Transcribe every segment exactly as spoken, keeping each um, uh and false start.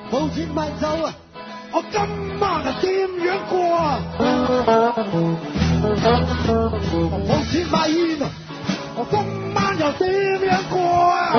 冇錢買酒啊！我今晚係點樣過啊？冇錢買煙啊！我今晚又點樣過啊？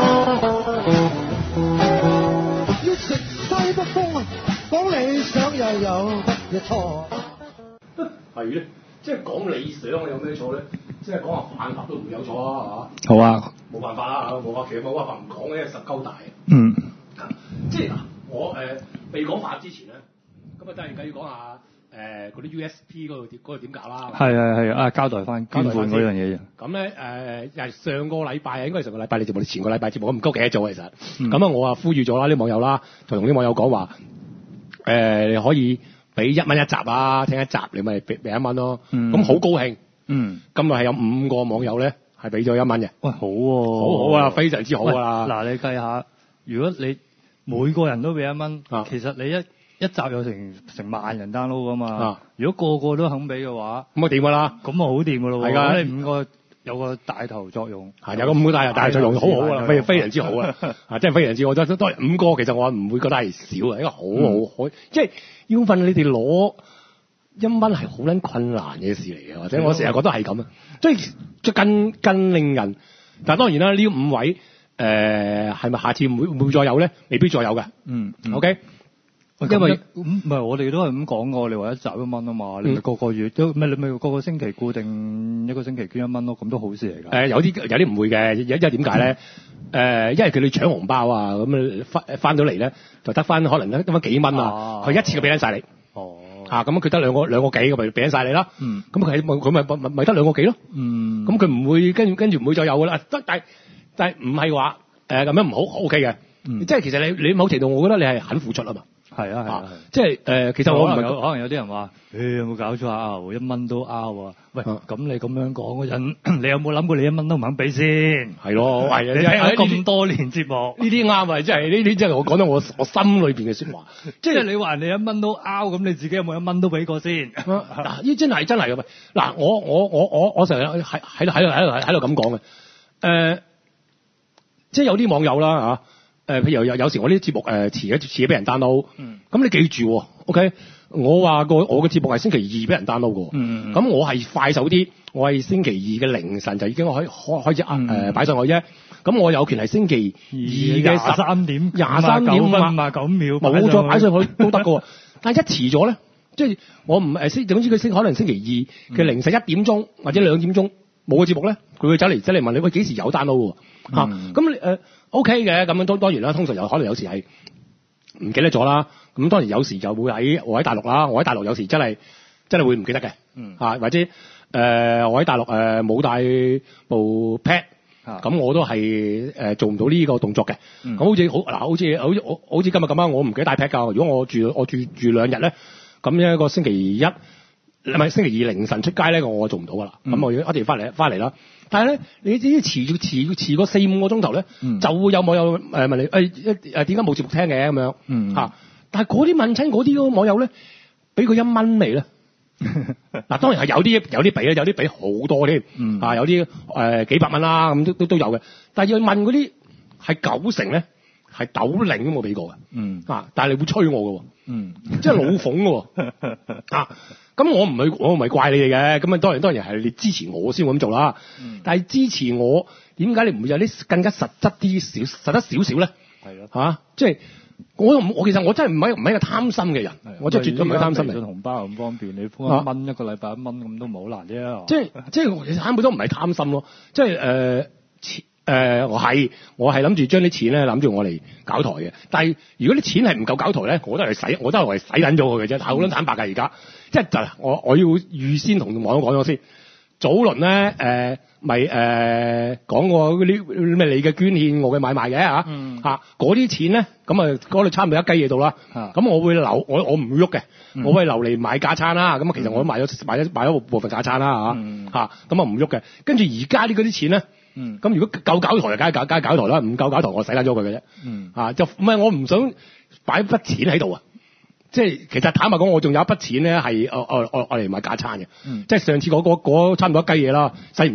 要食西北風啊！講理想又有乜嘢錯？ 係咧，即係講理想有咩錯咧？即係講下犯法都唔會有錯啊嚇！ 好啊， 冇辦法啦嚇，冇法其實冇辦法唔講嘅，實鳩大。 嗯。 即係嗱，我誒、呃、未講法之前咧，咁啊當然梗要講下誒嗰啲 U S P 嗰度嗰度點搞啦。 係係係啊，交代翻捐款嗰樣嘢。 咁咧誒，又係上個禮拜啊，應該係上個禮拜你節目，你前個禮拜節目我唔夠記得咗其實。咁啊、嗯，我啊呼籲咗啦啲網友啦，同啲網友講話誒，你可以俾一蚊一集啊，聽一集你咪俾俾一蚊咯。咁好、嗯、高興。嗯。今日係有五個網友咧係俾咗一蚊嘅。喂，好喎、啊。好好啊，非常之好啊。嗱，你計下，如果你每個人都俾一蚊，啊、其實你一一集有成成萬人 download 噶嘛。啊、如果個個都肯俾嘅話，咁啊掂噶啦，咁啊好掂噶咯。係㗎，你五個有個帶頭作用，係有個五個帶頭帶頭作用，好好噶啦，非非常之好啊！啊，真係非常之好，都都五個，其實我唔會覺得係少啊，一個好好好，即係要問你哋攞一蚊係好撚困難嘅事嚟嘅，或者我成日覺得係咁啊，即係即更更令人。但係當然啦，呢五位。誒係咪下次唔會唔會再有咧？未必再有嘅。嗯。嗯 OK。因為唔係我哋都係咁講過，你話一集一蚊啊嘛，嗯、你咪個個月都咪你咪個個星期固定一個星期捐一蚊咯，咁都好事嚟㗎。誒、呃、有啲有啲唔會嘅，因為點解咧？誒、呃，因為佢哋搶紅包啊，咁翻翻到嚟咧就得翻可能得得翻幾蚊啊，佢一次過俾緊晒你。哦。啊，咁佢得兩個兩個幾，咁咪俾緊晒你啦。嗯。咁佢佢咪咪咪得兩個幾咯。嗯。咁佢唔會跟跟住唔會再有㗎啦。得但係。但係唔係話誒咁樣唔好 OK 嘅，嗯、即係其實你你某程度我覺得你係肯付出啊嘛。係啊係啊，啊即係誒、呃、其實我可能有可能有啲人話，誒、欸、有冇搞錯啊？一蚊都拗啊！喂，咁、啊、你咁樣講嗰陣，你有冇諗過你一蚊都唔肯俾先？係咯，係你聽咗咁多年節目，呢啲啱啊！即係呢啲即係我講到我我心裏邊嘅説話。即係你話人哋一蚊都拗，咁你自己有冇一蚊都俾過先？嗱、啊，呢真係真係嘅喂！嗱，我我我我我成日喺喺度喺度喺度喺度咁講嘅，誒、呃。即係有啲網友啦嚇，誒、呃、譬如有有時我啲節目誒遲一遲俾人 download，咁、嗯、你記住喎 ，OK？我話個我嘅節目係星期二俾人 download 嘅，咁、嗯嗯、我係快手啲，我係星期二嘅凌晨就已經可以開開始誒擺上去啫。咁我有權係星期二嘅廿三點廿三點五十九秒冇再擺上去都得嘅。但係一遲咗咧，即係我唔誒星總之佢星可能星期二嘅凌晨一點鐘或者兩點鐘冇個節目咧，佢會走嚟走嚟問你喂幾時有 download 喎？嚇咁你誒 OK 嘅，咁樣當當然啦，通常有可能有時係唔記得咗啦。咁當然有時就會喺我喺大陸啦，我喺大陸有時真係真係會唔記得嘅，嗯嚇或者誒、呃、我喺大陸誒冇、呃、帶部 pad，咁我都係誒、呃、做唔到呢個動作嘅。咁、嗯、好似好嗱，好似好似我好似今日咁樣，我唔記得帶 pad 㗎。如果我住我住住兩日咧，咁一個星期一唔係星期二凌晨出街咧，我做唔到㗎啦。咁、嗯、我要一定要翻嚟翻嚟啦。但係咧，你知遲遲遲遲過四五個鐘頭咧，嗯、就會有網友誒問你誒誒點解冇節目聽嘅咁樣嚇？嗯、但係嗰啲問親嗰啲網友咧，俾佢一蚊未咧？嗱，當然係有啲有啲俾咧，有啲俾好多添，嗯、啊有啲誒、呃、幾百蚊啦，咁都都都有嘅。但係要問嗰啲係九成咧，係斗零都冇俾過嘅，嗯、啊！但係你會催我嘅喎，嗯、即係老諷嘅喎，啊！咁我唔係我唔係怪你哋嘅，咁啊當然當然係你支持我先會咁做啦。嗯、但係支持我點解你唔會有啲更加實質啲少實質少少咧？係咯的，嚇、啊！即係我我其實我真係唔係唔係一個貪心嘅人，的我真係絕對唔係貪心嘅。信紅包咁方便，你封一蚊一個禮拜一蚊咁都唔係好難啫。即係即係其實根本都唔係貪心咯，即係誒錢誒我係我係諗住將啲錢咧諗住我嚟搞台嘅，但係如果啲錢係唔夠搞台咧，我都係使我都係嚟使撚咗佢嘅啫，好撚坦白㗎而家。即係就我我要預先同網友講咗先，早輪咧誒咪誒講過嗰啲咩你嘅捐獻我嘅買賣嘅嚇嚇嗰啲錢咧，咁啊嗰度差唔多一雞嘢度啦，咁我會留我我唔會喐嘅，我會留嚟買架餐啦，咁啊其實我都買咗買咗買咗部分架餐啦嚇嚇，咁啊唔喐嘅，跟住而家啲嗰啲錢咧，咁如果夠搞台就梗係搞梗係搞台啦，唔夠搞台我使撚咗佢嘅啫，嚇就唔係我唔想擺筆錢喺度啊。即係其實坦白講，我仲有一筆錢咧係我我我我嚟買架餐嘅，嗯、即係上次嗰、嗰個嗰差唔多一雞嘢啦，使唔晒，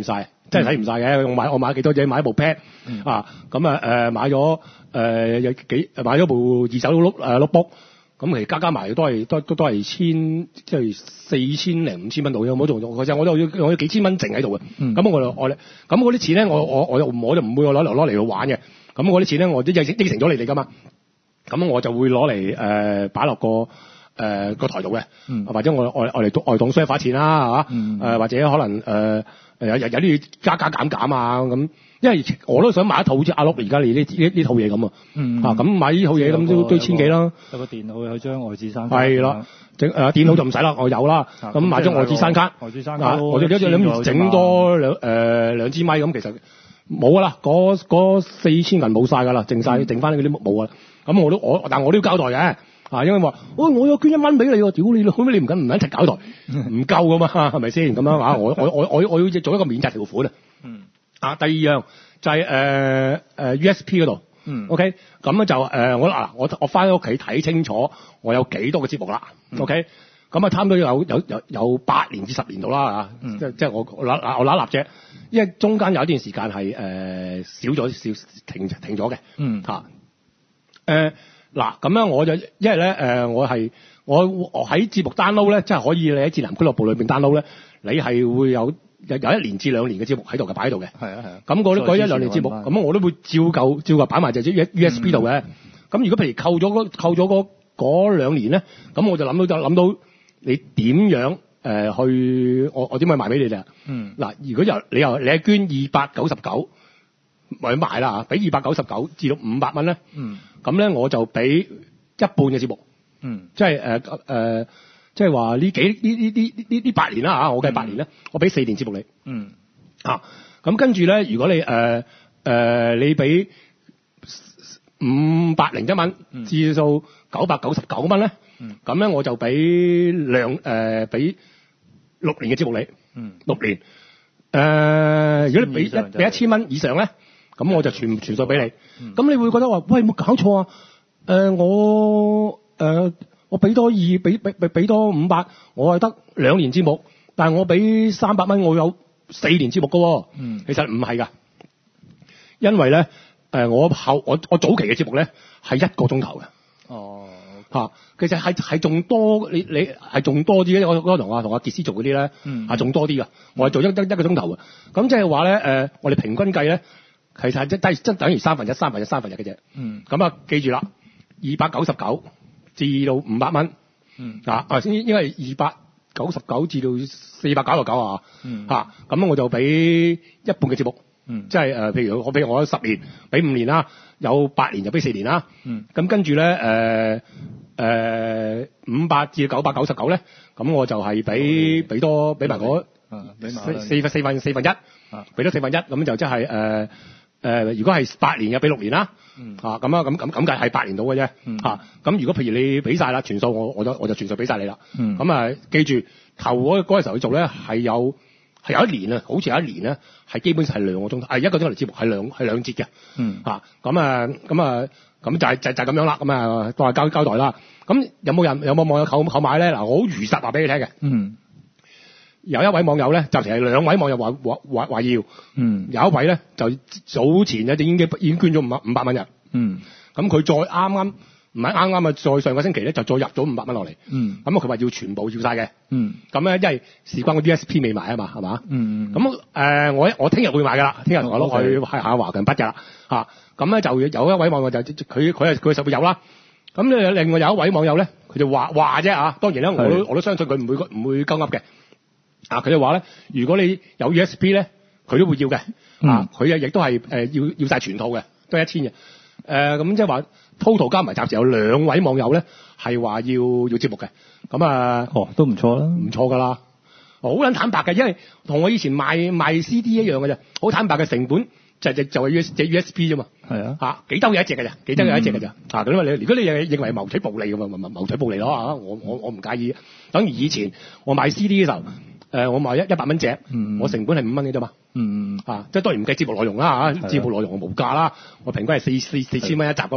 真係睇唔晒嘅。我買我買幾多嘢？買一部 pad、 嗯、 啊，咁啊誒買咗誒有幾買咗部二手碌誒 notebook，咁其實加加埋都係都都都係千即係四千零五千蚊度嘅，冇仲用。其實我都有我有幾千蚊剩喺度嘅。咁、嗯、我就我咧咁嗰啲錢咧，我我我就我就唔會攞嚟攞嚟去玩嘅。咁嗰啲錢咧，我都應應承咗你哋噶嘛。咁我就會攞嚟誒擺落個誒、呃、個台度嘅、嗯，或者我我我嚟外檔商發錢啦，係嘛、嗯呃？或者可能誒誒、呃、有有有啲加加減減啊咁，因為我都想買一套好似阿碌而家你呢呢呢套嘢咁啊，咁買呢套嘢咁都都千幾啦。 有個電腦有張外置山卡。係啦，整誒、呃、電腦就唔使啦，我有啦。咁、啊、買張外置山卡。 外置山卡。 我哋諗住整多兩誒兩支咪咁，其實冇噶啦，嗰四千銀冇晒噶啦，剩晒剩翻嗰啲冇啊。咁我都我，但我都要交代嘅，啊，因為話，喂、哎，我有捐一蚊俾你喎，屌你，可唔可以你唔緊唔緊一齊交代，唔夠噶嘛，係咪先？咁樣啊，我我我我我要做一個免責條款啊。嗯。啊，第二樣就係誒誒 U S P 嗰度。嗯。OK，咁咧就誒、呃、我嗱我我翻屋企睇清楚我有幾多個節目啦。嗯、OK，咁啊差唔多有有有有八年至十年度啦嚇。嗯。即即係我我揦我揦立啫，因為中間有一段時間係誒、呃、少咗少停停咗嘅。嗯。嚇、啊。誒嗱咁樣我就因為咧誒、呃、我係我喺節目 download 咧，即係可以你喺智囊俱樂部裏邊 download 咧，你係會有有有一年至兩年嘅節目喺度嘅擺喺度嘅。係啊係啊。咁嗰啲嗰一兩年節目，咁我都會照舊照舊擺埋隻 U S B 度嘅。咁、嗯、如果譬如扣咗嗰扣咗嗰嗰兩年咧，咁我就諗到就諗到你點樣誒、呃、去我我點樣賣俾你哋啊？嗯。嗱，如果又你又你係捐二百九十九，咪賣啦嚇，俾二百九十九至到五百蚊咧。嗯。咁咧我就俾一半嘅節目，嗯，即係誒誒，即係話呢幾呢呢呢呢呢八年啦嚇，我計八年咧、嗯，我俾四年節目你，嗯，啊，咁跟住咧，如果你誒誒、呃呃、你俾五百零一蚊至到九百九十九蚊咧，咁、嗯、咧我就俾兩誒俾六年嘅節目你，嗯，六年，誒、呃，如果你俾一俾一千蚊以上咧。咁我就全全數俾你，咁、嗯、你會覺得話，喂，冇搞錯啊！誒、呃，我誒、呃、我俾多二，俾俾俾俾多五百，我係得兩年節目，但係我俾三百蚊，我有四年節目噶、哦。嗯，其實唔係噶，因為咧，誒、呃，我後我我早期嘅節目咧係一個鐘頭嘅。哦，嚇、啊，其實係係仲多，你你係仲多啲嘅。我我同阿同阿傑斯做嗰啲咧，嗯，係仲多啲噶。我係做一得一個鐘頭嘅，咁即係話咧，誒、呃，我哋平均計咧。其實係即係即等於三分一、三分一、三分一嘅啫。嗯。咁啊，記住啦，二百九十九至到五百蚊。嗯。啊啊，先應該係二百九十九至到四百九十九啊。嗯。嚇，咁我就俾一半嘅節目。嗯。即係誒，譬如我俾我十年，俾五年啦，有八年就俾四年啦。嗯。咁跟住咧，誒誒五百至九百九十九咧，咁我就係俾俾多俾埋嗰四四分四分四分一。啊。俾多四分一，咁就即係誒。誒、呃，如果係八年嘅，俾六年啦，嗯，啊，咁啊，咁咁咁計係八年到嘅啫，嗯，嚇、啊，咁如果譬如你俾晒啦，全數我我就我就全數俾晒你啦，嗯，咁啊，記住頭嗰嗰個時候去做咧，係有係有一年啊，好似有一年咧，係基本上係兩個鐘頭，係一個鐘頭節目係兩係兩節嘅，嗯，嚇，咁啊，咁啊，咁就係就就咁樣啦，咁啊，都係交交代啦，咁有冇人有冇網友購購買咧？嗱，我好如實話俾你聽嘅，嗯。有一位網友咧，就其實兩位網友話話話話要，嗯，有一位咧就早前咧就已經已經捐咗五百五百蚊嘅，嗯，咁佢再啱啱唔係啱啱啊，再上個星期咧就再入咗五百蚊落嚟，嗯，咁啊佢話要全部要晒嘅，嗯，咁咧因為事關個 U S P 未買啊嘛，係嘛，嗯，咁誒、呃、我我聽日會買噶啦，聽日我攞去係下華強筆噶啦，嚇，咁咧就有一位網友就佢佢係佢實會有啦，咁咧另外有一位網友咧佢就話話啫啊，當然咧我都我都相信佢唔會唔會鳩噏嘅。啊！佢就話咧，如果你有 U S B 咧，佢都會要嘅。嗯、啊，佢啊亦都係誒要要曬全套嘅，都係一千嘅。誒咁即係話 total 加埋暫時有兩位網友咧係話要要節目嘅。咁啊， 哦，都唔錯啦， 唔錯噶啦。好撚坦白嘅，因為同我以前賣賣 C D 一樣嘅啫。好坦白嘅成本就就就係 U S 隻 U S B 啫嘛。係啊，嚇幾兜有一隻嘅咋，幾兜有一隻嘅咋。嚇咁因為你如果你認為謀取暴利嘅嘛，謀謀取暴利咯嚇，我我我唔介意。等於以前我賣 C D 嘅時候。誒、呃，我賣一一百蚊隻，我成本係五蚊嘅啫嘛，嗯嗯，啊，即係當然唔計節目內容啦嚇，節目內容我無價啦，我平均係四四四千蚊一集噶嘛，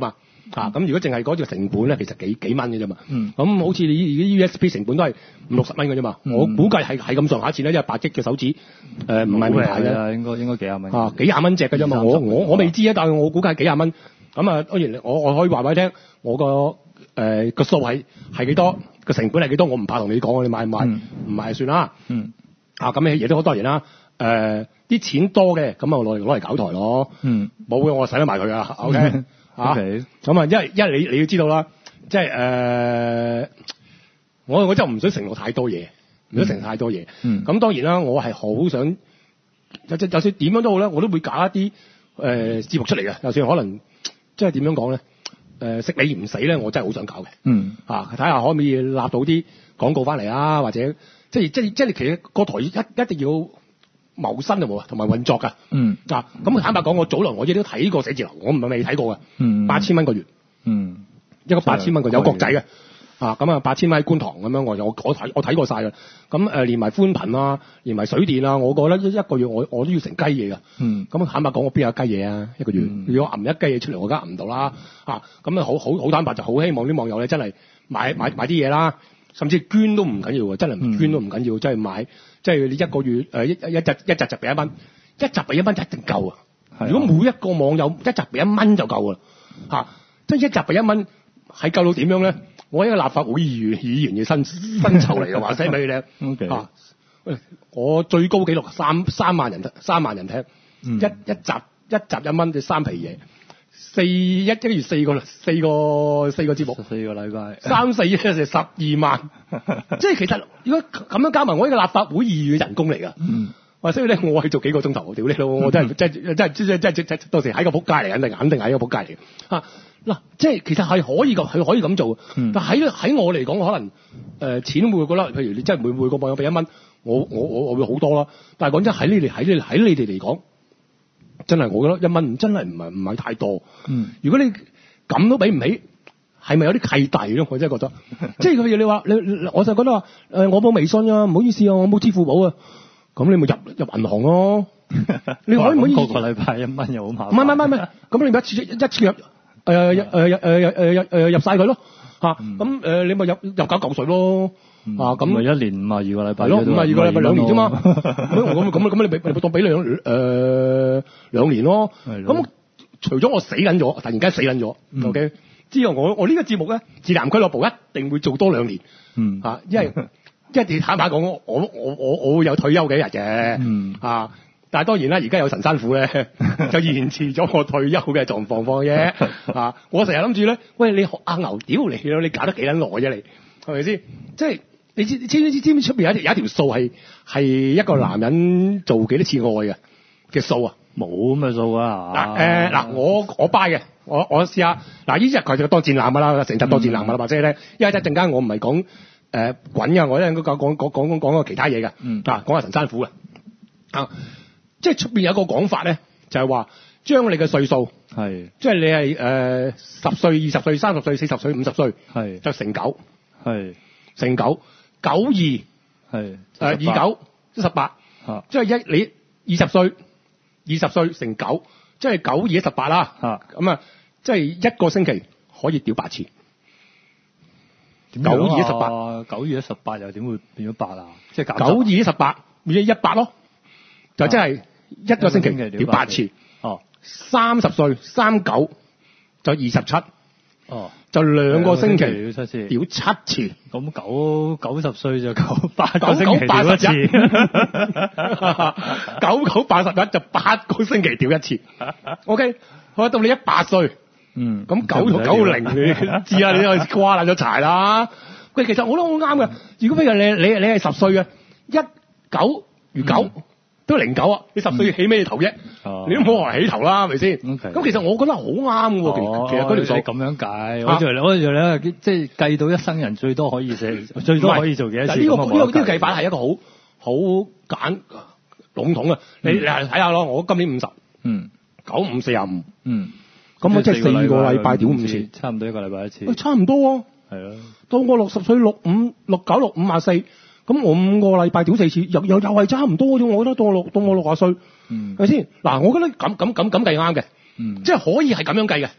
啊，咁如果淨係嗰個成本咧，其實幾幾蚊嘅啫嘛。 嗯。 咁好似你而家 U S B 成本都係五六十蚊嘅啫嘛。 嗯、 我估計係係咁上下錢咧，因為八 G 嘅手指誒唔係名牌嘅， 應該應該幾廿蚊。 啊，幾廿蚊隻嘅啫嘛。我我我未知啊，但係我估計係幾廿蚊。咁啊，當然我我可以話俾你聽，我個誒個數係係幾多，個成本係幾多，我唔怕同你講，你買唔買？唔、嗯、買就算啦。 嗯。啊， 咁嘅嘢都好多人啦。誒、呃，啲錢多嘅，咁啊攞嚟攞嚟搞台咯。嗯。冇嘅，我使得埋佢啊。O K。O K。咁啊，因為因為你你要知道啦，即係誒、呃，我我就唔想承諾太多嘢，唔想承諾太多嘢。嗯。咁當然啦，我係好想，就就就算點樣都好咧，我都會搞一啲誒節目出嚟嘅，就算可能。即係點樣講咧？誒、呃，食你唔死咧，我真係好想搞嘅。嗯。啊，睇下可唔可以立到啲廣告翻嚟啊？或者即係即係即係，其實個台一一定要謀生啊，同埋運作㗎。嗯。啊，咁坦白講，我早輪我亦都睇過寫字樓，我唔係未睇過嘅。嗯。八千蚊個月。嗯。一個八千蚊個有國際嘅。啊，咁啊八千蚊喺觀塘咁樣，我我我睇我睇過晒㗎。咁誒、呃、連埋寬頻啊，連埋水電啊，我覺得一一個月我我都要成雞嘢㗎。嗯。咁坦白講，我邊有雞嘢啊？一個月，嗯、如果揞一雞嘢出嚟，我梗係揞唔到啦。啊，咁啊好好好坦白，就好希望啲網友咧真係買買買啲嘢啦，甚至捐都唔緊要喎，真係唔捐都唔緊要，真係買，即係你一個月誒一一集一集就俾一蚊，一集俾一蚊就一定夠啊！如果每一個網友一集俾一蚊就夠啦，嚇，即係一集俾一蚊係夠到點樣咧？我一個立法會議員議員嘅薪薪酬嚟嘅話，寫俾你聽。OK。啊，我最高紀錄三三萬人三萬人聽，嗯、一一集一集一蚊，即三皮嘢，四一一個月四個四個四個節目，四個禮拜，三四一就十二萬。即係其實如果咁樣加埋，我呢個立法會議員嘅人工嚟㗎。嗯。話所以咧，我係做幾個鐘頭，屌你咯！我真係真係真係真係真係真係到時喺個仆街嚟，肯定肯定係一個仆街嚟嘅。啊嗱，即係其實係可以咁，係可以咁做。嗯、但喺喺我嚟講，可能誒、呃、錢會覺得，譬如你真係每每個網友俾一蚊，我我我我會好多啦。但係講真，喺你哋喺你喺你哋嚟講，真係我覺得一蚊真係唔係唔係太多。嗯，如果你咁都俾唔起，係咪有啲契弟咯？我真係覺得，即係譬如你話你，我就覺得話誒、呃，我冇微信啊，唔好意思啊，我冇支付寶啊。咁你咪入入銀行咯，你可唔可以個個禮拜一蚊又好麻煩？唔係唔係唔係，咁你咪一次一次入誒誒誒誒誒誒入晒佢咯嚇，咁誒你咪入入九嚿水咯啊，咁咪一年五啊二個禮拜咯，五啊二個禮拜兩年啫嘛，咁咁咁你咪咪當俾兩誒兩年咯，咁除咗我死緊咗，突然間死緊咗 ，OK，之後我我呢個節目咧，自南俱樂部一定會做多兩年，嗯嚇，因為。即係你坦白講，我我我我我會有退休嘅一日嘅，嗯啊，但係當然啦，而家有神山虎咧，就延遲咗我退休嘅狀況況啫，啊，我成日諗住咧，喂，你學阿牛屌你咯，你搞得幾撚耐啫你，係咪先？即係你知知知知知唔知出邊有一條有一條數係係一個男人做幾多次愛嘅嘅數啊？冇咁嘅數啊！嗱誒嗱，我我 buy 嘅，我我試下嗱，呢日佢就當戰艦㗎啦，成集當戰艦㗎啦，或者咧，因為一陣間我唔係講。誒滾㗎！我咧應該講講講講講個其他嘢㗎，嗯啊講下神山虎嘅啊，即係出邊有個講法咧，就係話將你嘅歲數係，即係你係誒十歲、二十歲、三十歲、四十歲、五十歲係，就乘九係乘九九二係誒二九即十八，即係一你二十歲二十歲乘九，即係九二一十八啦嚇，咁啊即係一個星期可以屌八次。九二一十八，九二一十八又點會變咗八啊？即係九二一十八變咗一百咯，就即係一個星期屌八次。哦，三十歲三九就二十七。哦，就兩個星期屌七次，屌七次。咁九九十歲就九八個星期屌一次。九九八十一就八個星期屌一次。OK，好到你一百歲。嗯，咁九六九零你知啊，你又瓜爛咗柴啦。喂，其實我都好啱嘅。如果譬如你你你係十歲嘅，一九如九、嗯、都零九啊，你十歲起咩頭啫？哦、你都冇話起頭啦，係咪先？咁、okay. 其實我覺得好啱喎。哦、其實嗰條數咁樣計，我仲我仲咧，即係計到一生人最多可以寫，最多可以做幾多次？呢、這個呢、這個呢、這個計法係一個好好簡籠統啊。你你睇下咯，我今年五十，嗯，九五四十五，嗯。咁我即係四個禮拜屌五次，差唔多一個禮拜一次。喂，差唔多喎。係啊。到我六十歲六五六九六五廿四，咁我五個禮拜屌四次，又又又係差唔多啫。我覺得到我六到我六十歲，係咪先？嗱，我覺得咁咁咁咁計啱嘅。嗯。即係可以係咁樣計嘅。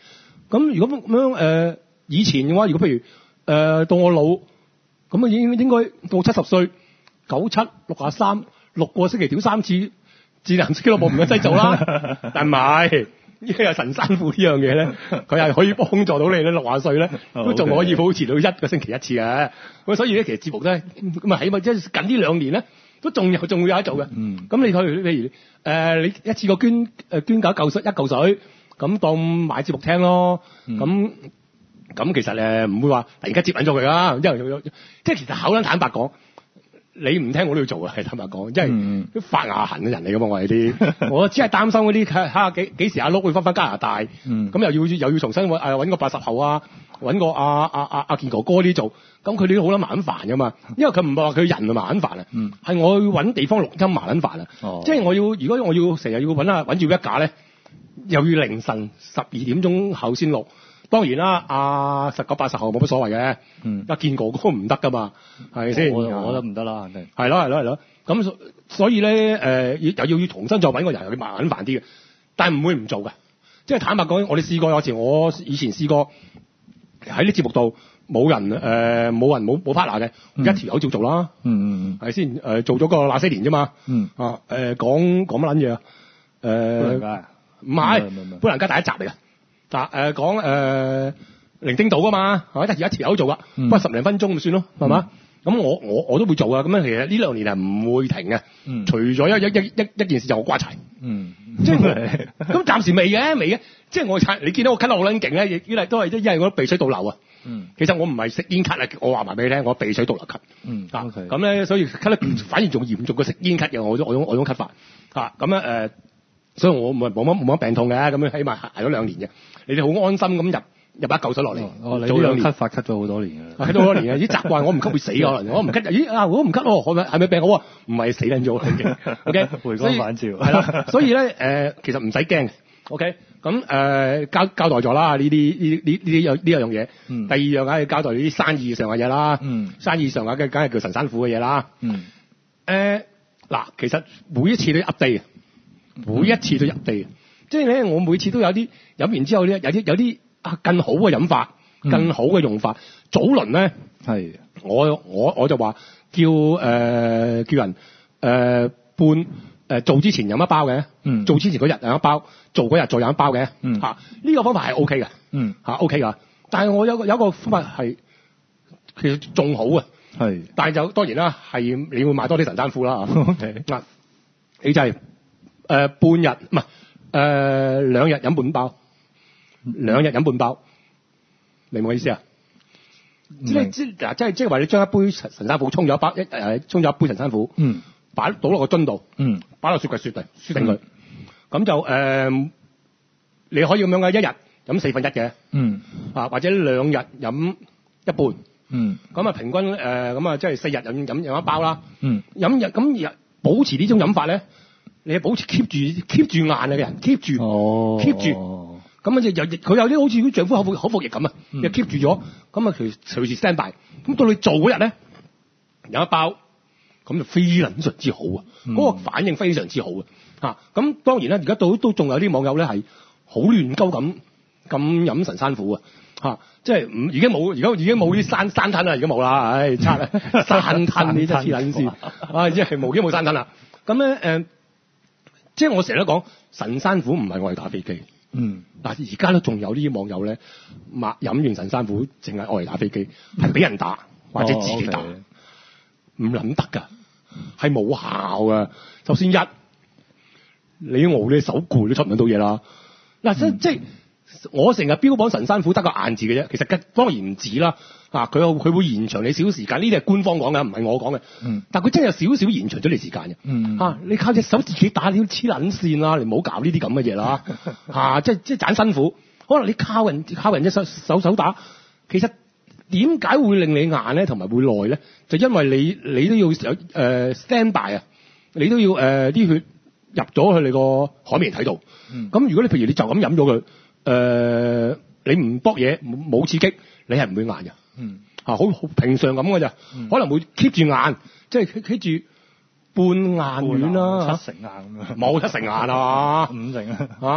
咁如果咁樣誒、呃，以前嘅話，如果譬如誒、呃、到我老，咁啊應應該到七十歲，九七六廿三，六個星期屌三次智能俱樂部唔使做啦。但唔係，呢個神山虎呢樣嘢咧，佢係可以幫助到你咧，六廿歲咧都仲可以保持到一個星期一次嘅。咁所以咧，其實節目咧咁啊，起碼即係近呢兩年咧，都仲有仲會有得做嘅。嗯，咁你譬如譬如誒、呃，你一次過捐誒捐夠一嚿水一嚿水，咁當買節目聽咯。咁、嗯、咁其實誒唔會話突然間接引咗佢啦，因為即係其實口撚坦白講，你唔聽我都要做啊，係坦白講，因為都發牙痕嘅人嚟噶嘛，我哋啲，我只係擔心嗰啲睇下幾幾時阿碌會翻返加拿大，咁、嗯、又要又要重新揾誒揾個八十後啊，揾個阿阿阿阿健哥哥啲做，咁佢哋都好撚麻撚煩噶嘛，因為佢唔係話佢人啊麻撚煩啊，係、嗯、我要揾地方錄音麻撚煩啊，哦、即係我要如果我要成日要揾啊揾住一架咧，又要凌晨十二點鐘後先錄。當然啦，阿十九八十後冇乜所謂嘅，嗯，阿健哥哥唔得噶嘛，係咪先？我我覺得唔得啦，肯定。 係咯係咯係咯，咁所所以咧，誒、呃，又要要重新再揾個人，又要麻煩啲嘅，但係唔會唔做嘅。即係坦白講，我哋試過有時，我以前試過喺啲節目度冇人誒，冇、呃、人冇冇 partner 嘅，嗯、一條友照做啦，嗯嗯嗯，係先誒做咗個那些年啫嘛，嗯啊誒講講乜撚嘢啊？誒唔係砵蘭街第一集嚟嘅。嗱誒講誒伶仃島噶嘛，係咪？一條友做噶，不過十零分鐘咪算咯，係嘛？咁、嗯、我我我都會做啊。咁樣其實呢兩年係唔會停嘅，嗯、除咗一一一一一件事就我瓜柴，嗯，即係咁暫時未嘅，未嘅。即係我你見到我咳得好撚勁咧，亦都係因為我鼻水倒流啊。嗯，其實我唔係食煙咳啊，我話埋俾你聽，我鼻水倒流咳。嗯，咁咧、okay. 所以咳得反而仲嚴重過食煙咳嘅我種我種我種咳法啊。咁咧誒，所以我唔係冇乜冇乜病痛嘅，咁樣起碼捱咗兩年嘅。你哋好安心咁入入一嚿水落嚟， 哦，你呢兩咳法咳咗好多年嘅， 咳咗好多年嘅，啲習慣我唔咳會死可能，我唔咳，咦啊我唔咳喎，係咪係咪病好啊？唔係死緊咗，OK，回光返照，係啦，所以咧誒、呃、其實唔使驚嘅 ，OK，咁誒、呃、交交代咗啦，呢啲呢呢呢樣呢樣嘢，嗯、第二樣梗係交代啲生意上嘅嘢啦，嗯、生意上嘅梗係叫神山虎嘅嘢啦，誒嗱、嗯呃，其實每一次都 update 嘅，每一次都 update 嘅。即係咧，我每次都有啲飲完之後咧，有啲有啲啊更好嘅飲法，更好嘅用法。嗯、早輪咧，係我我我就話叫誒、呃、叫人誒、呃、半誒、呃、做之前飲一包嘅，嗯、做之前嗰日飲一包，做嗰日再飲一包嘅，嚇呢、嗯啊呢個方法係 O K 嘅，嚇、嗯啊、O K 噶。但係我有個有個方法係其實仲好啊，係，但係就當然啦，係你會買多啲神山虎啦嚇。嗱、okay. 你就係、是、誒、呃、半日唔係。誒、呃、兩日飲半包，兩日飲半包，明唔明我意思啊？即係即嗱，即係即係話你將一杯神神山虎沖咗一包一誒沖咗一杯神山虎，嗯，擺倒落個樽度，嗯，擺落雪櫃雪定雪定佢，咁、嗯、就誒、呃、你可以咁樣嘅，一日飲四分一嘅，嗯，啊或者兩日飲一半，嗯，咁啊平均誒咁啊即係四日飲飲飲一包啦，嗯，飲日咁保持呢種飲法咧。你保持 keep 住 keep 住硬嘅人 keep 住、哦、keep 住，咁啊就又佢有啲好似啲丈夫口服口服液咁啊，又 keep 住咗，咁啊隨隨時 stand by，咁到你做嗰日咧有一包，咁就非常之好啊，嗰、嗯、個反應非常之好啊，嚇！咁當然啦，而家都都仲有啲網友咧係好亂鳩咁咁飲神山虎啊，嚇！即係唔而家冇，而家已經冇啲山山吞啦，而家冇啦，唉，差啦，山吞你真係黐撚線，啊，即係冇已經冇山吞啦，咁咧誒。即係我成日都講神山虎唔係我哋打飛機，嗯，嗱而家都仲有呢啲網友咧，抹飲完神山虎淨係愛嚟打飛機，係俾人打或者自己打，唔諗得㗎，係冇效㗎。首先一，你熬你手攰都出唔到嘢啦。嗱、嗯，即即我成日標榜神山虎得個硬字嘅啫，其實當然唔止啦。啊，佢佢會延長你少少時間，呢啲係官方講嘅，唔係我講嘅。嗯，但係佢真係有少少延長咗你時間嘅。嗯，啊，你靠隻手自己打，你都黐撚線啦，你唔好搞呢啲咁嘅嘢啦。啊，即係即係盞辛苦。可能你靠人靠人隻手手手打，其實點解會令你硬咧，同埋會耐咧？就因為你你都要有誒、呃、stand by 啊，你都要誒啲、呃、血入咗去你個海綿體度。嗯，咁如果你譬如你就咁飲咗佢，誒、呃、你唔搏嘢冇刺激，你係唔會硬嘅。嗯，啊，好好平常咁嘅咋，嗯、可能會 keep 住硬，即係 keep 住半硬軟啦， 七成硬咁樣， 冇七成硬啊， 五成啊， 啊，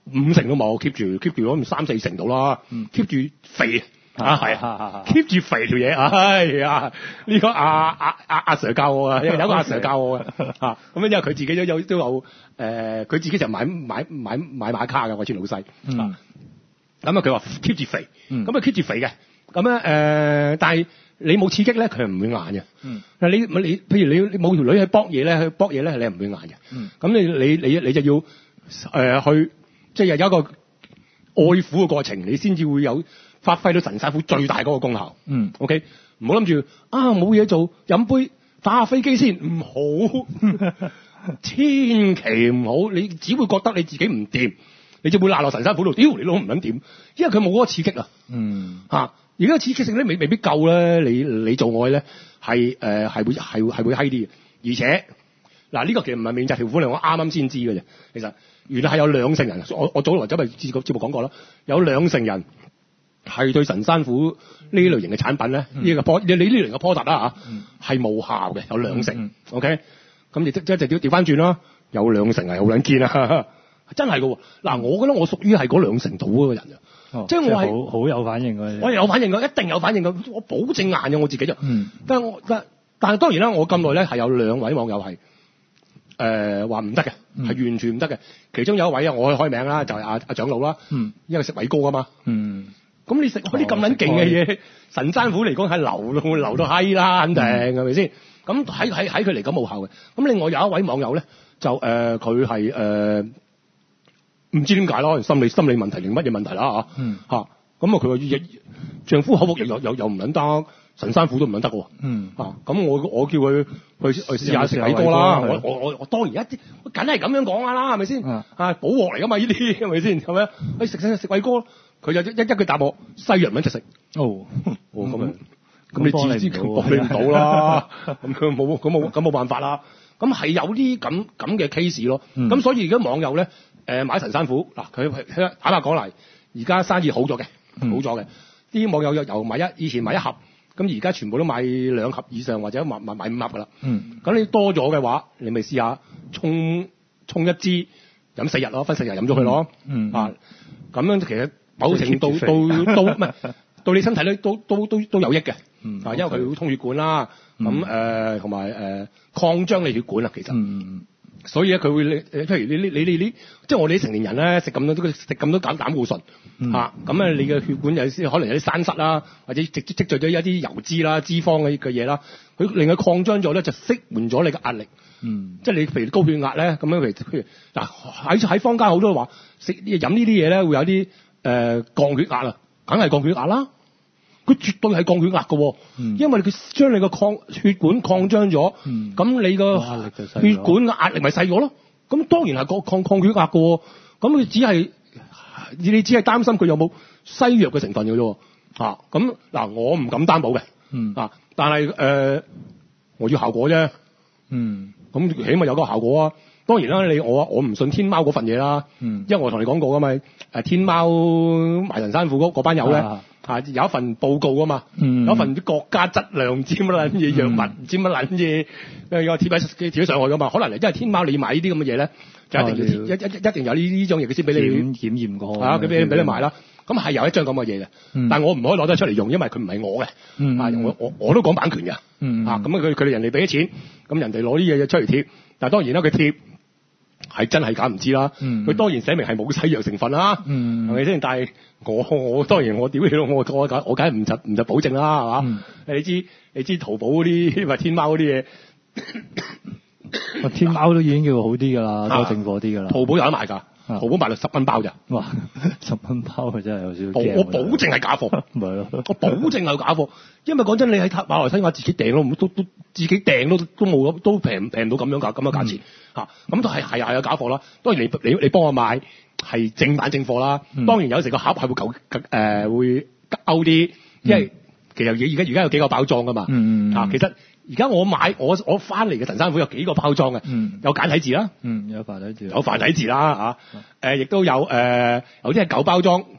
五成都冇，keep 住 keep 住咗三四成到啦，keep 住肥啊係啊 ，keep 住肥條嘢，哎呀呢個阿阿阿阿 Sir 教我啊，有個阿 Sir 教我嘅嚇，咁因為佢自己都有都有誒，佢、呃、自己就買買買買馬卡嘅，我以前老細啊，咁啊佢話 keep 住肥，咁啊 keep 住肥嘅，咁咧誒，但係你冇刺激咧，佢係唔會硬嘅。嗯，嗱你你譬如你你冇條女去搏嘢咧，去搏嘢咧，你係唔會硬嘅。嗯，咁你你你你就要誒、呃、去，即係有一個愛撫嘅過程，你先至會有發揮到神山虎最大嗰個功效。嗯 ，OK， 唔好諗住啊冇嘢做，飲杯打下飛機先，唔好，千祈唔好，你只會覺得你自己唔掂，你就會賴落神山虎度，屌你老唔撚掂，因為佢冇嗰個刺激啊。嗯，嚇。而家刺激性咧未未必夠咧，你你做愛咧係誒係會係會係會閪啲嘅，而且嗱呢、這個其實唔係免責條款嚟，我啱啱先知嘅啫。其實原來係有兩成人，我我早來走咪節節目講過啦，有兩成人係對神山虎呢類型嘅產品咧，呢、嗯、個波你呢類型嘅 product 啦嚇係無效嘅，有兩成。嗯、OK，咁亦即即係調調翻轉啦，有兩成係好撚堅啊，真係嘅喎。嗱，我覺得我屬於係嗰兩成度嗰個人啊。 哦、 即係我係好好有反應嘅， 我有反應嘅，一定有反應嘅，我保證硬嘅我自己就。嗯。但係我但但係當然啦，我咁耐咧係有兩位網友係誒話唔得嘅，係、呃嗯、完全唔得嘅。其中有一位啊，我可以開名啦，就係阿阿長老啦。嗯。因為食偉哥啊嘛。嗯。咁你食嗰啲咁撚勁嘅嘢，神山虎嚟講係流到流到閪啦，肯定係咪先？咁喺喺喺佢嚟講冇效嘅。咁另外有一位網友咧，就誒佢係誒。呃唔知點解咯，心理心理問題定乜嘢問題啦嚇？嗯嚇，咁啊佢話亦丈夫口服又又又又唔撚得，神山虎都唔撚得喎。嗯嚇，咁我我叫佢去去試下食偉哥啦。我我我我當然一啲，梗係咁樣講啊啦，係咪先？啊補鑊嚟噶嘛呢啲係咪先？係咪？去食食食偉哥，佢就一一一句答我西洋蚊就食。哦哦咁樣，咁你自知佢幫你唔到啦。咁佢冇咁冇咁冇辦法啦。咁係有啲咁咁嘅 case 咯。咁所以而家網友咧。誒買神山虎嗱，佢坦白講嚟，而家生意好咗嘅，嗯、好咗嘅。啲網友又由買一，以前買一盒，咁而家全部都買兩盒以上，或者買買買五盒噶啦。嗯，咁你多咗嘅話，你咪試下沖沖一支飲四日咯，分四日飲咗佢咯。嗯啊，咁樣其實某程度到到唔係對你身體咧都都都都有益嘅。嗯，啊，因為佢會通血管啦，咁誒同埋誒擴張你血管啊，其實。嗯。所以咧，佢會你譬如你你你你，即係我哋啲成年人咧，食咁多都食咁多膽膽固醇嚇，咁咧你嘅血管有啲可能有啲栓塞啦，或者積積聚咗一啲油脂啦、脂肪嘅嘅嘢啦，佢令佢擴張咗咧，就釋緩咗你嘅壓力。嗯，即係你譬如高血壓咧，咁樣譬如譬如嗱喺喺坊間好多話食飲呢啲嘢咧，會有啲誒、呃、降血壓啊，梗係降血壓啦。佢絕對係降血壓嘅、嗯，因為佢將你個擴血管擴張咗，咁、嗯、你個血管嘅壓力咪細咗咯。咁當然係降抗抗血壓嘅，咁佢只係你只係擔心佢有冇西藥嘅成分嘅啫。啊，咁嗱，我唔敢擔保嘅、嗯，啊，但係誒、呃，我要效果啫。嗯，咁起碼有個效果啊。當然啦，你我我唔信天貓嗰份嘢啦、嗯，因為我同你講過噶嘛，誒天貓賣神山虎嗰班友咧。啊啊，有一份報告啊嘛，嗯、有一份啲國家質量唔知乜撚嘢藥物，唔、嗯、知乜撚嘢，誒有貼喺貼咗上去噶嘛。可能因為天貓你買呢啲咁嘅嘢咧，就一定要一一一定有呢呢種嘢佢先俾你檢驗過，啊，佢俾俾你買啦。咁係有一張咁嘅嘢嘅，但係我唔可以攞得出嚟用，因為佢唔係我嘅、嗯，啊，我我我都講版權嘅、嗯，啊，咁佢佢哋人哋俾咗錢，咁人哋攞啲嘢出嚟貼，但係當然啦，佢貼。係真係假唔知啦，佢、嗯、當然寫明係冇西藥成分啦，係咪先？但係我我當然我屌你咯，我我我我梗係唔就唔就保證啦，係嘛、嗯？你知你知淘寶嗰啲或天貓嗰啲嘢， 天貓都已經叫好啲㗎啦，多正貨啲㗎啦。 淘寶有得賣㗎，淘寶賣到十蚊包咋？ 哇，十蚊包啊真係有少少驚。我保證係假貨，咪咯，我保證係假貨，因為講真，你喺馬來西亞自己訂咯，都都自己訂都都冇都平平到咁樣價咁嘅價錢。嗯嚇、啊，咁都係係係有假貨啦。當然你你你幫我買係正版正貨啦、嗯。當然有時個盒係會舊誒、呃、會勾啲，因為其實而而家而家有幾個包裝噶嘛。嗯嗯啊，其實而家我買我我翻嚟嘅神山虎有幾個包裝嘅、嗯，有簡體字啦， 嗯，有繁體字， 有繁體字啦嚇。誒、啊，亦、嗯、都有誒、呃，有啲係舊包裝，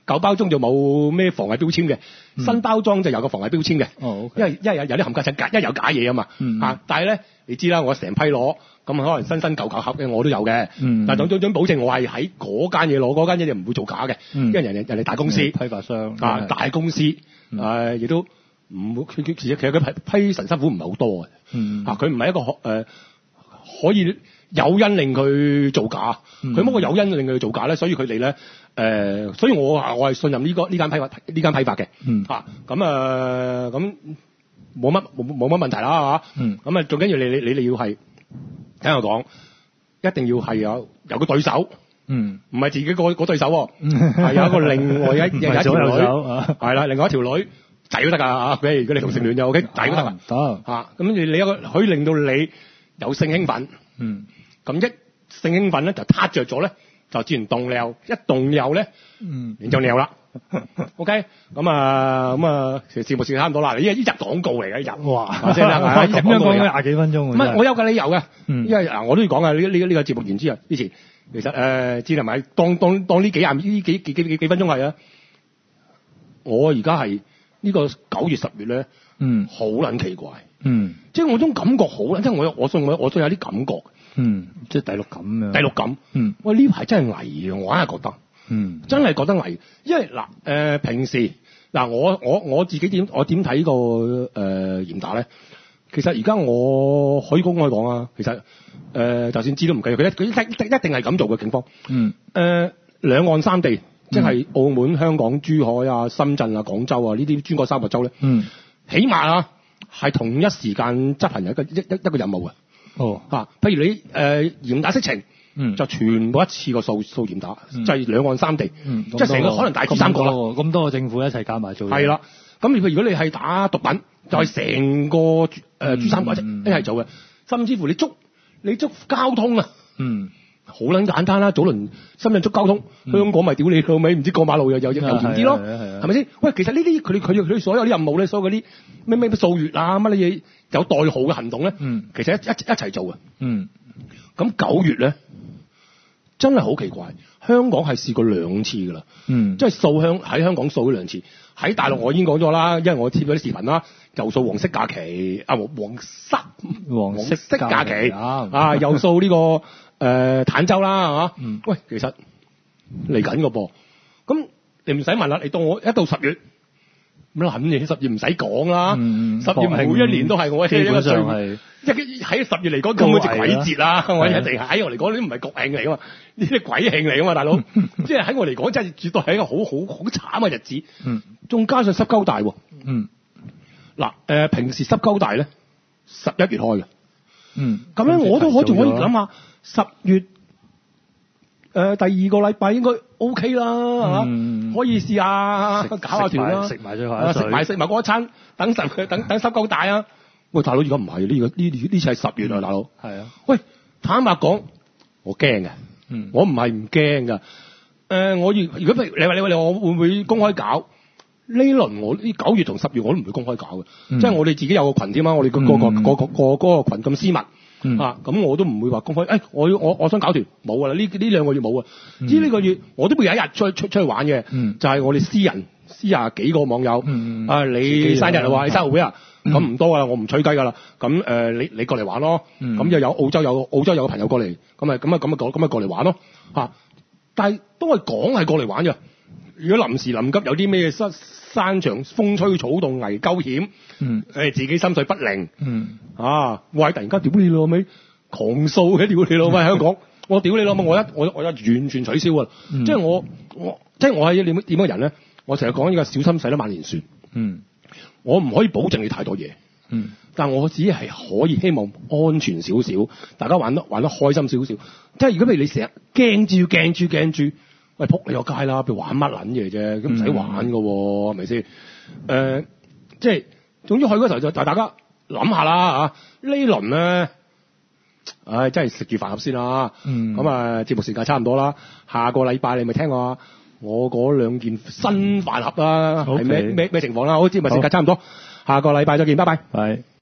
舊包裝就冇咩防偽標籤嘅， 嗯新包裝就有個防偽標籤嘅。 哦，OK 因為因為有有啲冚家產假，因為有假嘢啊嘛。 嗯啊，但係咧，你知啦，我成批攞，咁可能新新舊舊盒嘅我都有嘅。 嗯但係總總總保證我係喺嗰間嘢攞，嗰間嘢就唔會做假嘅。 嗯因為人哋人哋大公司， 批發商啊係大公司，誒亦都唔會佢佢其實其實佢批批神師傅唔係好多嘅。 嗯啊，佢唔係一個可誒可以誘因令佢造假， 嗯佢冇個誘因令佢造假咧，所以佢哋咧誒，所以我話我係信任呢個呢間批發呢間批發嘅。 嗯啊，咁啊咁冇乜冇冇乜問題啦，係嘛？ 嗯咁啊，最緊要你你你哋要係聽我講，一定要係有有個對手， 嗯唔係自己個個對手喎，係有一個另外一有一條左右女， 手啊係啦，另外一條女仔都得㗎啊！譬如如果你同性戀就 OK，仔都得啊。 得啊，咁你你有個可以令到你有性興奮， 嗯咁一性興奮咧就撻着咗咧，就自然動尿，一動尿咧嗯你就尿啦。OK，咁啊咁啊，其實節目時間差唔多啦。呢呢集廣告嚟嘅呢集， 哇即係啦，呢集咁樣講廣告嚟㗎廿幾分鐘唔係，我有個理由嘅， 嗯因為嗱我都要講啊，呢呢呢個節目完之後，之前其實誒，知係咪當當當呢幾廿呢幾幾幾幾幾分鐘係啊？我而家係呢個九月十月咧， 嗯好撚奇怪。 嗯即係我種感覺好啦，即係我有我信我我信有啲感覺， 嗯，即係第六感咁樣。 第六感。 嗯喂，呢排真係危嘅，我硬係覺得， 嗯真係覺得危。因為嗱誒、呃、平時嗱我我我自己點我點睇、個誒、呃、嚴打咧？其實而家我可以公開講啊，其實誒、呃、就算知都唔計，佢一佢一一定一定係咁做嘅警方。 嗯誒兩岸三地，即係澳門、香港、珠海啊、深圳啊、廣州啊呢啲珠江三角洲咧， 嗯起碼啊係同一時間執行一個一一一個任務嘅。 哦啊，譬如你誒、呃、嚴打色情， 嗯就全部一次過掃掃嚴打， 嗯就係兩岸三地， 嗯即係成個可能大珠三角啦。 咁多個政府一齊加埋做嘢。 係啦，咁如果如果你係打毒品，就係、成個誒、呃、珠三角一齊嗯一齊做嘅，甚至乎你捉你捉交通啊， 嗯好撚簡單啦。早輪深圳捉交通， 嗯香港咪屌你老味，唔知過馬路又又又嚴啲咯， 係啊係啊係啊係咪先？喂，其實呢啲佢哋佢哋佢哋所有啲任務咧，所有嗰啲咩咩掃月啊乜嘢有代號嘅行動咧， 嗯其實一一一齊做嘅。 嗯咁九月咧，真係好奇怪，香港係試過兩次㗎啦， 嗯即係掃香喺香港掃咗兩次，喺大陸我已經講咗啦，因為我貼咗啲視頻啦，又掃黃色假期，啊黃黃色黃色色假期啊啊，又掃呢、個誒、呃、坦洲啦，係嘛？ 嗯喂，其實嚟緊個噃，咁你唔使問啦，你到我一到十月。咁諗嘢，十月唔使講啦。 嗯十月每一年都係我一個最基本上係一喺十月嚟講根本就鬼節啦。我一係啊定喺我嚟講，呢啲唔係國慶嚟噶嘛，呢啲鬼慶嚟噶嘛，大佬。即係喺我嚟講，真係絕對係一個好好好慘嘅日子。 嗯仲加上濕鳩大喎。 嗯嗱，誒平時濕鳩大咧，十一月開嘅。 嗯， 咁咧我都可仲可以咁諗下，十月誒、呃、第二個禮拜應該 O K 啦，係嘛、 嗯可以試下食搞下團啦， 食埋食埋最後一啊水食埋食埋嗰一餐，等十等等濕鳩大啊！喂，大佬而家唔係呢個呢呢次係十月啊，大佬。 係啊， 喂，坦白講，我驚嘅， 嗯我唔係唔驚㗎。誒，我如如果譬如你話你話你話我會唔會公開搞？呢輪我呢九月同十月我都唔會公開搞嘅， 嗯即係我哋自己有個群添啊，我哋個個個嗯個個個嗰個羣咁私密。 嗯啊，咁我都唔會話公開。誒、我我我想搞團冇㗎啦，呢呢兩個月冇啊。 嗯知呢個月我都會有一日出去出出去玩嘅， 嗯就係我哋私人私廿幾個網友。 嗯嗯啊， 自你己生日啊， 有話你生日會啊， 嗯咁唔多㗎啦，我唔吹雞㗎啦。咁誒、你你過嚟玩咯。 嗯咁又有澳洲有澳洲有個朋友過嚟，咁咪咁啊咁啊過咁啊過嚟玩咯。嚇、但係都係講係過嚟玩嘅。如果臨時臨急有啲咩山山長風吹草動危鳩險， 嗯誒自己心水不寧。 嗯啊！喂！突然間屌你老味，狂掃嘅屌你老味香港，我屌你老味，我一我我一完全取消啊！ 嗯即係我我即係我係點點嘅人咧？我成日講呢個小心使得萬年船， 嗯我唔可以保證你太多嘢， 嗯但我只係可以希望安全少少，大家玩得玩得開心少少。即係如果譬如你成日驚住驚住驚住，喂撲你個街啦！譬如玩乜撚嘢啫？咁唔使玩㗎喎，係咪先？誒，即係總之去嗰時候就大大家諗下啦嚇，呢輪咧。唉，真係食住飯盒先啦。 嗯咁啊，節目時間差唔多啦。下個禮拜你咪聽我我嗰兩件新飯盒啦，係咩 OK 咩咩情況啦？好，節目時間差唔多，下個禮拜再見，拜拜。 係。